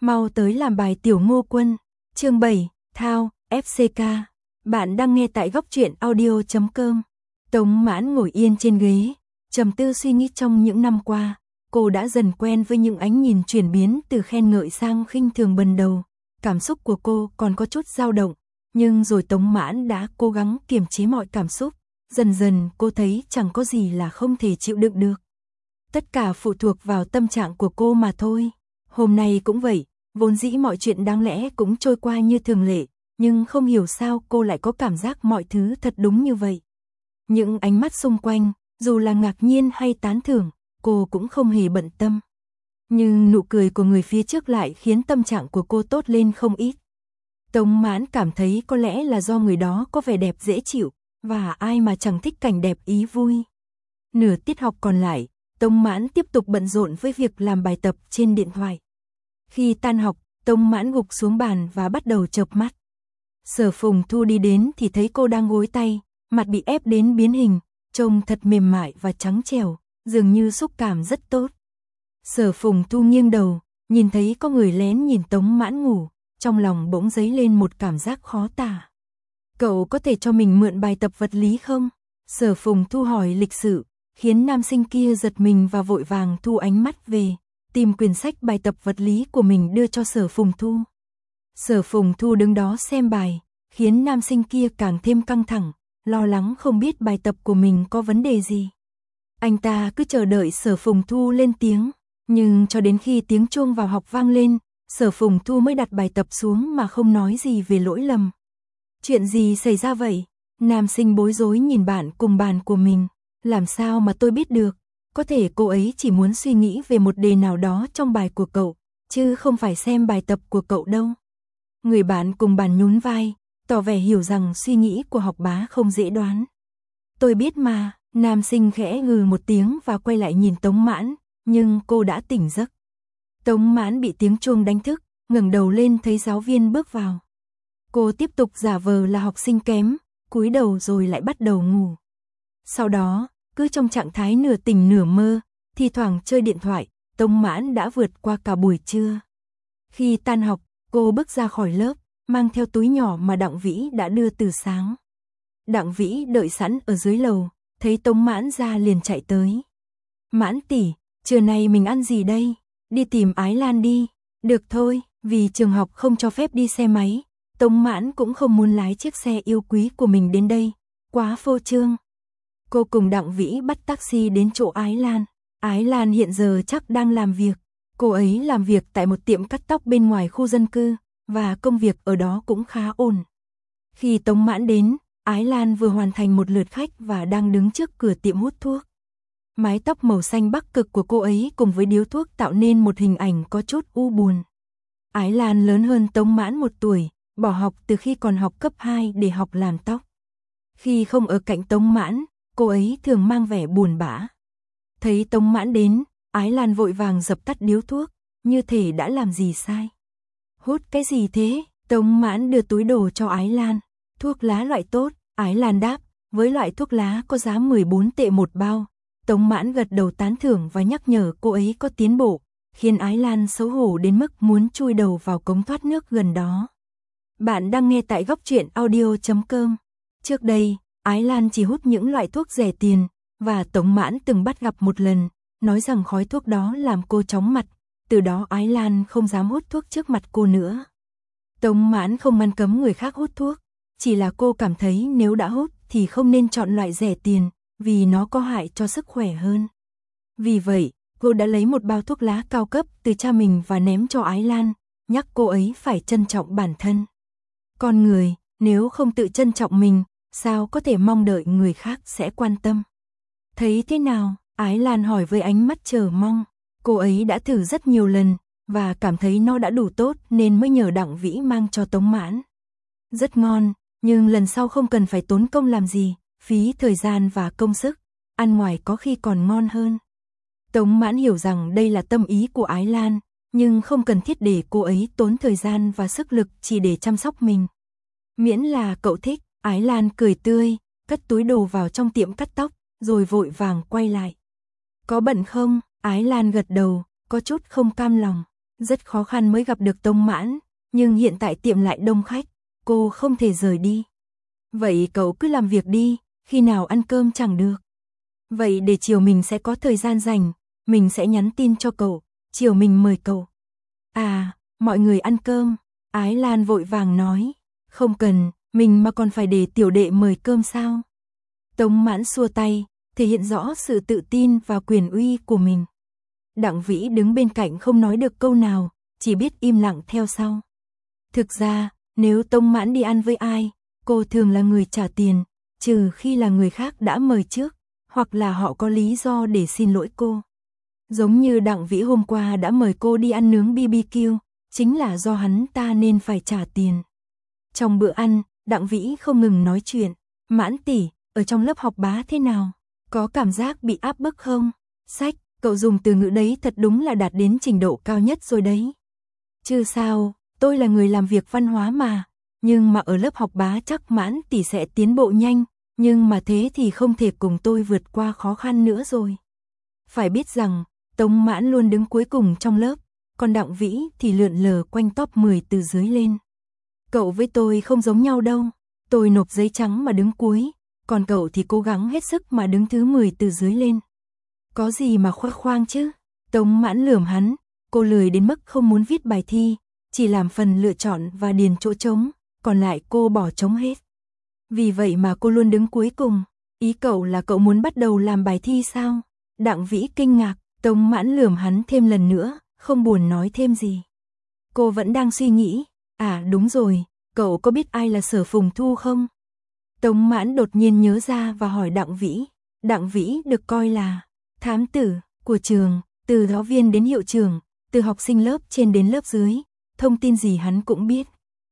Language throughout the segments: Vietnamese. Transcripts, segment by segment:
Mau tới làm bài Tiểu Ngô Quân. Chương 7, Thao, FCK. Bạn đang nghe tại góc truyện audio.com. Tống Mãn ngồi yên trên ghế, trầm tư suy nghĩ trong những năm qua, cô đã dần quen với những ánh nhìn chuyển biến từ khen ngợi sang khinh thường ban đầu. Cảm xúc của cô còn có chút dao động, nhưng rồi Tống Mãn đã cố gắng kiềm chế mọi cảm xúc. Dần dần cô thấy chẳng có gì là không thể chịu đựng được. Tất cả phụ thuộc vào tâm trạng của cô mà thôi. Hôm nay cũng vậy, vốn dĩ mọi chuyện đáng lẽ cũng trôi qua như thường lệ, nhưng không hiểu sao cô lại có cảm giác mọi thứ thật đúng như vậy. Những ánh mắt xung quanh, dù là ngạc nhiên hay tán thưởng, cô cũng không hề bận tâm. Nhưng nụ cười của người phía trước lại khiến tâm trạng của cô tốt lên không ít. Tống Mãn cảm thấy có lẽ là do người đó có vẻ đẹp dễ chịu, và ai mà chẳng thích cảnh đẹp ý vui. Nửa tiết học còn lại, Tống Mãn tiếp tục bận rộn với việc làm bài tập trên điện thoại. Khi tan học, Tống Mãn gục xuống bàn và bắt đầu chợp mắt. Sở Phùng Thu đi đến thì thấy cô đang gối tay, mặt bị ép đến biến hình, trông thật mềm mại và trắng trẻo, dường như xúc cảm rất tốt. Sở Phùng Thu nghiêng đầu, nhìn thấy có người lén nhìn Tống Mãn ngủ, trong lòng bỗng dấy lên một cảm giác khó tả. Cậu có thể cho mình mượn bài tập vật lý không? Sở Phùng Thu hỏi lịch sự, khiến nam sinh kia giật mình và vội vàng thu ánh mắt về, tìm quyển sách bài tập vật lý của mình đưa cho Sở Phùng Thu. Sở Phùng Thu đứng đó xem bài, khiến nam sinh kia càng thêm căng thẳng, lo lắng không biết bài tập của mình có vấn đề gì. Anh ta cứ chờ đợi Sở Phùng Thu lên tiếng, nhưng cho đến khi tiếng chuông vào học vang lên, Sở Phùng Thu mới đặt bài tập xuống mà không nói gì về lỗi lầm. Chuyện gì xảy ra vậy? Nam sinh bối rối nhìn bạn cùng bàn của mình. Làm sao mà tôi biết được? Có thể cô ấy chỉ muốn suy nghĩ về một đề nào đó trong bài của cậu, chứ không phải xem bài tập của cậu đâu. Người bạn cùng bàn nhún vai, tỏ vẻ hiểu rằng suy nghĩ của học bá không dễ đoán. Tôi biết mà, nam sinh khẽ ngừ một tiếng và quay lại nhìn Tống Mãn, nhưng cô đã tỉnh giấc. Tống Mãn bị tiếng chuông đánh thức, ngẩng đầu lên thấy giáo viên bước vào. Cô tiếp tục giả vờ là học sinh kém, cúi đầu rồi lại bắt đầu ngủ. Sau đó, cứ trong trạng thái nửa tỉnh nửa mơ, thi thoảng chơi điện thoại, Tống Mãn đã vượt qua cả buổi trưa. Khi tan học, cô bước ra khỏi lớp, mang theo túi nhỏ mà Đặng Vĩ đã đưa từ sáng. Đặng Vĩ đợi sẵn ở dưới lầu, thấy Tống Mãn ra liền chạy tới. Mãn tỷ, trưa nay mình ăn gì đây? Đi tìm Ái Lan đi. Được thôi, vì trường học không cho phép đi xe máy, Tống Mãn cũng không muốn lái chiếc xe yêu quý của mình đến đây, quá phô trương. Cô cùng Đặng Vĩ bắt taxi đến chỗ Ái Lan. Ái Lan hiện giờ chắc đang làm việc. Cô ấy làm việc tại một tiệm cắt tóc bên ngoài khu dân cư, và công việc ở đó cũng khá ổn. Khi Tống Mãn đến, Ái Lan vừa hoàn thành một lượt khách và đang đứng trước cửa tiệm hút thuốc. Mái tóc màu xanh bắc cực của cô ấy cùng với điếu thuốc tạo nên một hình ảnh có chút u buồn. Ái Lan lớn hơn Tống Mãn 1 tuổi, bỏ học từ khi còn học cấp 2 để học làm tóc. Khi không ở cạnh Tống Mãn, cô ấy thường mang vẻ buồn bã. Thấy Tống Mãn đến, Ái Lan vội vàng dập tắt điếu thuốc, như thể đã làm gì sai. Hút cái gì thế? Tống Mãn đưa túi đồ cho Ái Lan. Thuốc lá loại tốt, Ái Lan đáp, với loại thuốc lá có giá 14 tệ một bao. Tống Mãn gật đầu tán thưởng và nhắc nhở cô ấy có tiến bộ, khiến Ái Lan xấu hổ đến mức muốn chui đầu vào cống thoát nước gần đó. Bạn đang nghe tại góc truyện audio.com. Trước đây, Ái Lan chỉ hút những loại thuốc rẻ tiền, và Tống Mãn từng bắt gặp một lần, nói rằng khói thuốc đó làm cô chóng mặt, từ đó Ái Lan không dám hút thuốc trước mặt cô nữa. Tống Mãn không ngăn cấm người khác hút thuốc, chỉ là cô cảm thấy nếu đã hút thì không nên chọn loại rẻ tiền, vì nó có hại cho sức khỏe hơn. Vì vậy, cô đã lấy một bao thuốc lá cao cấp từ cha mình và ném cho Ái Lan, nhắc cô ấy phải trân trọng bản thân. Con người, nếu không tự trân trọng mình, sao có thể mong đợi người khác sẽ quan tâm? Thấy thế nào? Ái Lan hỏi với ánh mắt chờ mong. Cô ấy đã thử rất nhiều lần, và cảm thấy nó đã đủ tốt nên mới nhờ Đặng Vĩ mang cho Tống Mãn. Rất ngon, nhưng lần sau không cần phải tốn công làm gì, phí thời gian và công sức, ăn ngoài có khi còn ngon hơn. Tống Mãn hiểu rằng đây là tâm ý của Ái Lan, nhưng không cần thiết để cô ấy tốn thời gian và sức lực chỉ để chăm sóc mình. Miễn là cậu thích, Ái Lan cười tươi, cất túi đồ vào trong tiệm cắt tóc, rồi vội vàng quay lại. Có bận không? Ái Lan gật đầu, có chút không cam lòng. Rất khó khăn mới gặp được Tống Mãn, nhưng hiện tại tiệm lại đông khách, cô không thể rời đi. Vậy cậu cứ làm việc đi, khi nào ăn cơm chẳng được. Vậy để chiều mình sẽ có thời gian rảnh, mình sẽ nhắn tin cho cậu, chiều mình mời cậu. À, mọi người ăn cơm, Ái Lan vội vàng nói, không cần, mình mà còn phải để tiểu đệ mời cơm sao? Tống Mãn xua tay, thể hiện rõ sự tự tin và quyền uy của mình. Đặng Vĩ đứng bên cạnh không nói được câu nào, chỉ biết im lặng theo sau. Thực ra, nếu Tống Mãn đi ăn với ai, cô thường là người trả tiền, trừ khi là người khác đã mời trước, hoặc là họ có lý do để xin lỗi cô. Giống như Đặng Vĩ hôm qua đã mời cô đi ăn nướng BBQ, chính là do hắn ta nên phải trả tiền. Trong bữa ăn, Đặng Vĩ không ngừng nói chuyện, Mãn tỷ, ở trong lớp học bá thế nào? Có cảm giác bị áp bức không? Sách, cậu dùng từ ngữ đấy thật đúng là đạt đến trình độ cao nhất rồi đấy. Chứ sao, tôi là người làm việc văn hóa mà, nhưng mà ở lớp học bá chắc Mãn tỷ sẽ tiến bộ nhanh, nhưng mà thế thì không thể cùng tôi vượt qua khó khăn nữa rồi. Phải biết rằng, Tống Mãn luôn đứng cuối cùng trong lớp, còn Đặng Vĩ thì lượn lờ quanh top 10 từ dưới lên. Cậu với tôi không giống nhau đâu, tôi nộp giấy trắng mà đứng cuối, còn cậu thì cố gắng hết sức mà đứng thứ 10 từ dưới lên. Có gì mà khoe khoang chứ? Tống Mãn lườm hắn, cô lười đến mức không muốn viết bài thi, chỉ làm phần lựa chọn và điền chỗ trống, còn lại cô bỏ trống hết. Vì vậy mà cô luôn đứng cuối cùng, ý cậu là cậu muốn bắt đầu làm bài thi sao? Đặng Vĩ kinh ngạc, Tống Mãn lườm hắn thêm lần nữa, không buồn nói thêm gì. Cô vẫn đang suy nghĩ, à đúng rồi, cậu có biết ai là Sở Phùng Thu không? Tống Mãn đột nhiên nhớ ra và hỏi Đặng Vĩ. Đặng Vĩ được coi là thám tử của trường, từ giáo viên đến hiệu trưởng, từ học sinh lớp trên đến lớp dưới, thông tin gì hắn cũng biết.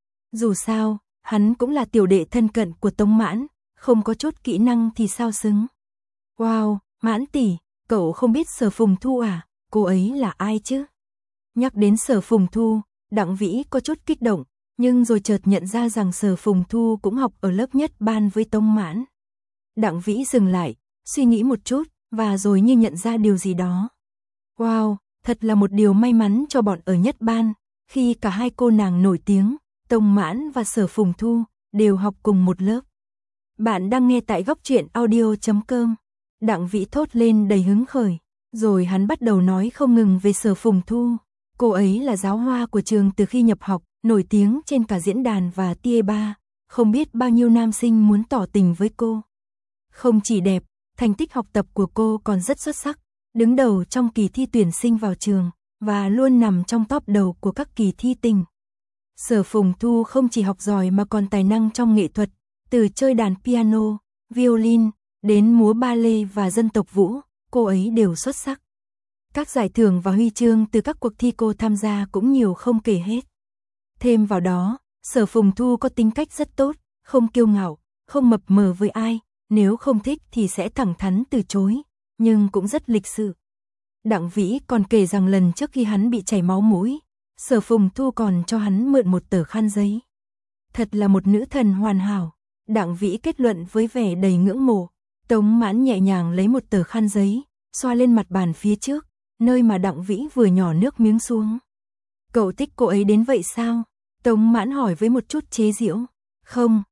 Dù sao, hắn cũng là tiểu đệ thân cận của Tống Mãn, không có chút kỹ năng thì sao xứng. Wow, Mãn tỷ, cậu không biết Sở Phùng Thu à, cô ấy là ai chứ? Nhắc đến Sở Phùng Thu, Đặng Vĩ có chút kích động, nhưng rồi chợt nhận ra rằng Sở Phùng Thu cũng học ở lớp nhất ban với Tống Mãn. Đặng Vĩ dừng lại, suy nghĩ một chút, và rồi như nhận ra điều gì đó. Wow, thật là một điều may mắn cho bọn ở nhất ban, khi cả hai cô nàng nổi tiếng, Tống Mãn và Sở Phùng Thu, đều học cùng một lớp. Bạn đang nghe tại góc truyện audio.com. Đặng Vĩ thốt lên đầy hứng khởi, rồi hắn bắt đầu nói không ngừng về Sở Phùng Thu. Cô ấy là giáo hoa của trường từ khi nhập học, nổi tiếng trên cả diễn đàn và TA3, không biết bao nhiêu nam sinh muốn tỏ tình với cô. Không chỉ đẹp, thành tích học tập của cô còn rất xuất sắc, đứng đầu trong kỳ thi tuyển sinh vào trường, và luôn nằm trong top đầu của các kỳ thi tình. Sở Phùng Thu không chỉ học giỏi mà còn tài năng trong nghệ thuật, từ chơi đàn piano, violin, đến múa ballet và dân tộc vũ, cô ấy đều xuất sắc. Các giải thưởng và huy chương từ các cuộc thi cô tham gia cũng nhiều không kể hết. Thêm vào đó, Sở Phùng Thu có tính cách rất tốt, không kiêu ngạo, không mập mờ với ai, nếu không thích thì sẽ thẳng thắn từ chối, nhưng cũng rất lịch sự. Đặng Vĩ còn kể rằng lần trước khi hắn bị chảy máu mũi, Sở Phùng Thu còn cho hắn mượn một tờ khăn giấy. Thật là một nữ thần hoàn hảo, Đặng Vĩ kết luận với vẻ đầy ngưỡng mộ. Tống Mãn nhẹ nhàng lấy một tờ khăn giấy, xoa lên mặt bàn phía trước, nơi mà Đặng Vĩ vừa nhỏ nước miếng xuống. Cậu thích cô ấy đến vậy sao? Tống Mãn hỏi với một chút chế giễu. Không,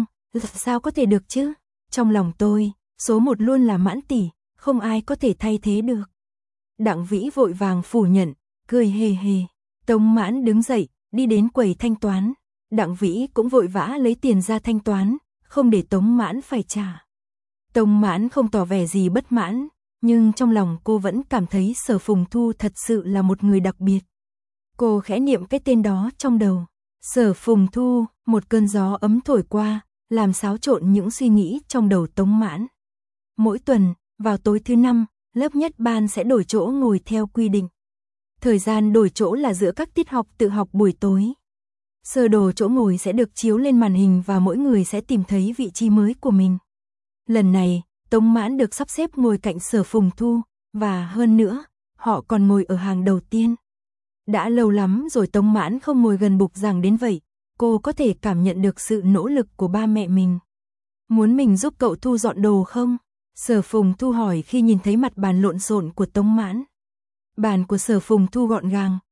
sao có thể được chứ? Trong lòng tôi, số một luôn là Mãn tỷ, không ai có thể thay thế được. Đặng Vĩ vội vàng phủ nhận, cười hề hề. Tống Mãn đứng dậy, đi đến quầy thanh toán. Đặng Vĩ cũng vội vã lấy tiền ra thanh toán, không để Tống Mãn phải trả. Tống Mãn không tỏ vẻ gì bất mãn, nhưng trong lòng cô vẫn cảm thấy Sở Phùng Thu thật sự là một người đặc biệt. Cô khẽ niệm cái tên đó trong đầu. Sở Phùng Thu, một cơn gió ấm thổi qua, làm xáo trộn những suy nghĩ trong đầu Tống Mãn. Mỗi tuần, vào tối thứ 5, lớp nhất ban sẽ đổi chỗ ngồi theo quy định. Thời gian đổi chỗ là giữa các tiết học tự học buổi tối. Sơ đồ chỗ ngồi sẽ được chiếu lên màn hình và mỗi người sẽ tìm thấy vị trí mới của mình. Lần này, Tống Mãn được sắp xếp ngồi cạnh Sở Phùng Thu, và hơn nữa, họ còn ngồi ở hàng đầu tiên. Đã lâu lắm rồi Tống Mãn không ngồi gần bục giảng đến vậy, cô có thể cảm nhận được sự nỗ lực của ba mẹ mình. Muốn mình giúp cậu thu dọn đồ không? Sở Phùng Thu hỏi khi nhìn thấy mặt bàn lộn xộn của Tống Mãn. Bàn của Sở Phùng Thu gọn gàng,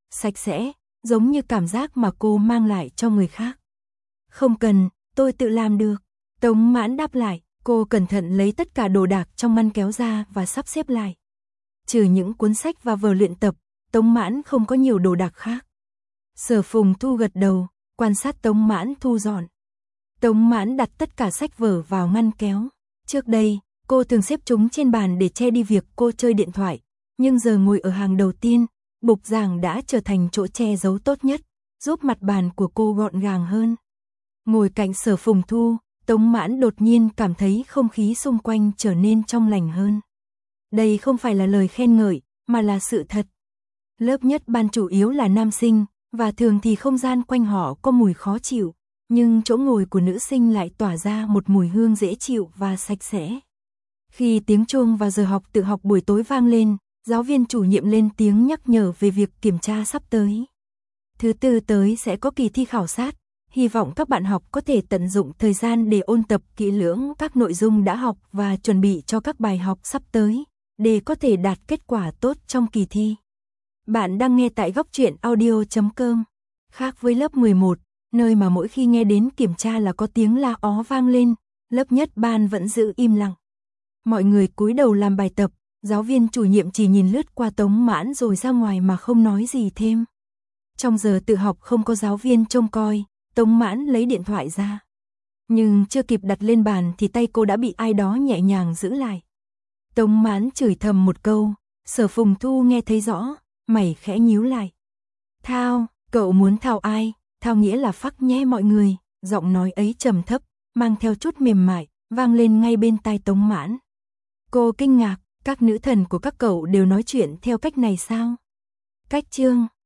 sạch sẽ, giống như cảm giác mà cô mang lại cho người khác. Không cần, tôi tự làm được. Tống Mãn đáp lại, cô cẩn thận lấy tất cả đồ đạc trong ngăn kéo ra và sắp xếp lại. Trừ những cuốn sách và vở luyện tập, Tống Mãn không có nhiều đồ đạc khác. Sở Phùng Thu gật đầu, quan sát Tống Mãn thu dọn. Tống Mãn đặt tất cả sách vở vào ngăn kéo. Trước đây, cô thường xếp chúng trên bàn để che đi việc cô chơi điện thoại, nhưng giờ ngồi ở hàng đầu tiên, bục giảng đã trở thành chỗ che giấu tốt nhất, giúp mặt bàn của cô gọn gàng hơn. Ngồi cạnh Sở Phùng Thu, Tống Mãn đột nhiên cảm thấy không khí xung quanh trở nên trong lành hơn. Đây không phải là lời khen ngợi, mà là sự thật. Lớp nhất ban chủ yếu là nam sinh, và thường thì không gian quanh họ có mùi khó chịu, nhưng chỗ ngồi của nữ sinh lại tỏa ra một mùi hương dễ chịu và sạch sẽ. Khi tiếng chuông và giờ học tự học buổi tối vang lên, giáo viên chủ nhiệm lên tiếng nhắc nhở về việc kiểm tra sắp tới. Thứ Tư tới sẽ có kỳ thi khảo sát, hy vọng các bạn học có thể tận dụng thời gian để ôn tập kỹ lưỡng các nội dung đã học và chuẩn bị cho các bài học sắp tới, để có thể đạt kết quả tốt trong kỳ thi. Bạn đang nghe tại Góc Truyện Audio.com. Khác với lớp 11, nơi mà mỗi khi nghe đến kiểm tra là có tiếng la ó vang lên, lớp nhất ban vẫn giữ im lặng. Mọi người cúi đầu làm bài tập, giáo viên chủ nhiệm chỉ nhìn lướt qua Tống Mãn rồi ra ngoài mà không nói gì thêm. Trong giờ tự học không có giáo viên trông coi, Tống Mãn lấy điện thoại ra. Nhưng chưa kịp đặt lên bàn thì tay cô đã bị ai đó nhẹ nhàng giữ lại. Tống Mãn chửi thầm một câu, Sở Phùng Thu nghe thấy rõ, mày khẽ nhíu lại. Thao, cậu muốn thao ai? Thao nghĩa là phắc nhé mọi người, giọng nói ấy trầm thấp, mang theo chút mềm mại, vang lên ngay bên tai Tống Mãn. Cô kinh ngạc, các nữ thần của các cậu đều nói chuyện theo cách này sao? Cách chương